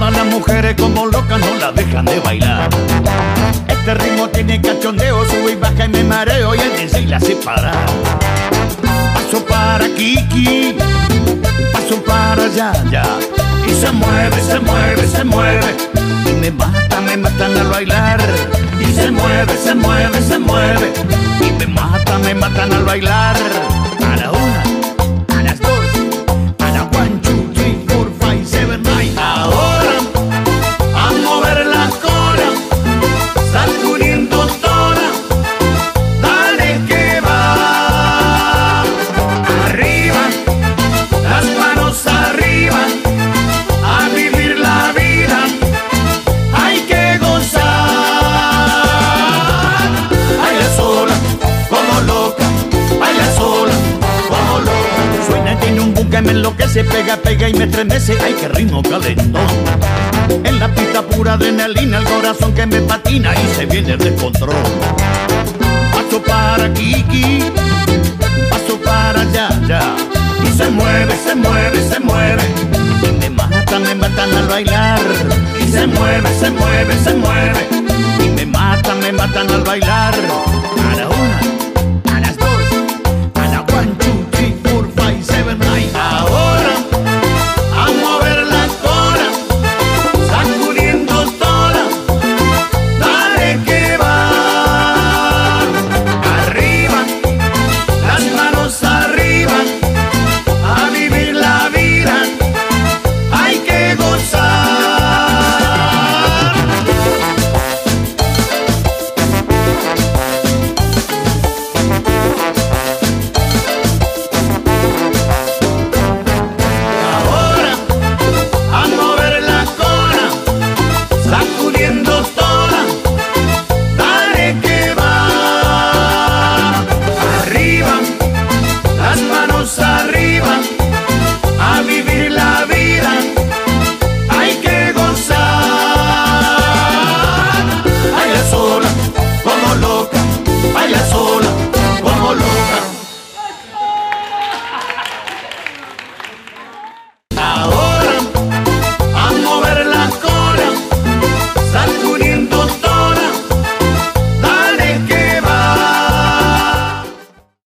ritmo las mujeres como locas no la dejan de bailar. Este ritmo tiene cachondeo, sube y baja y me mareo y alguien se la hace parar. Paso para Kiki, paso para Yaya, y se mueve, se mueve, se mueve, y me matan al bailar. Y se mueve, se mueve, se mueve, y me matan al bailar. A la una, a las dos, a la 1, 2, 3, 4, 5, 7, 9. Ahora a mover la cola, sacudiendo toda, dale que va. Arriba, las manos arriba, a vivir la vida, hay que gozar. Baila sola, como loca, baila sola, como loca. Suena, tiene un boom que me enloquece, pega, pega y me estremece. Ay, qué ritmo calentón. En la pista pura adrenalina, el corazón que me patina y se viene el descontrol. Paso para Kiki, paso para Yaya, y se mueve, se mueve, se mueve, y me matan al bailar. Y se mueve, se mueve, se mueve, y me matan al bailar. A la una, a las dos, a la 1, 2, 3, 4, 5, 7, 9. Ahora a mover la cola, sacudiendo toda, dale que va. Arriba, las manos arriba, a vivir la vida, hay que gozar. Ahora a mover la cola, sacudiendo toda, dale que va. Arriba, las manos arriba, a vivir la vida, hay que gozar. Baila sola, como loca, baila sola, como loca.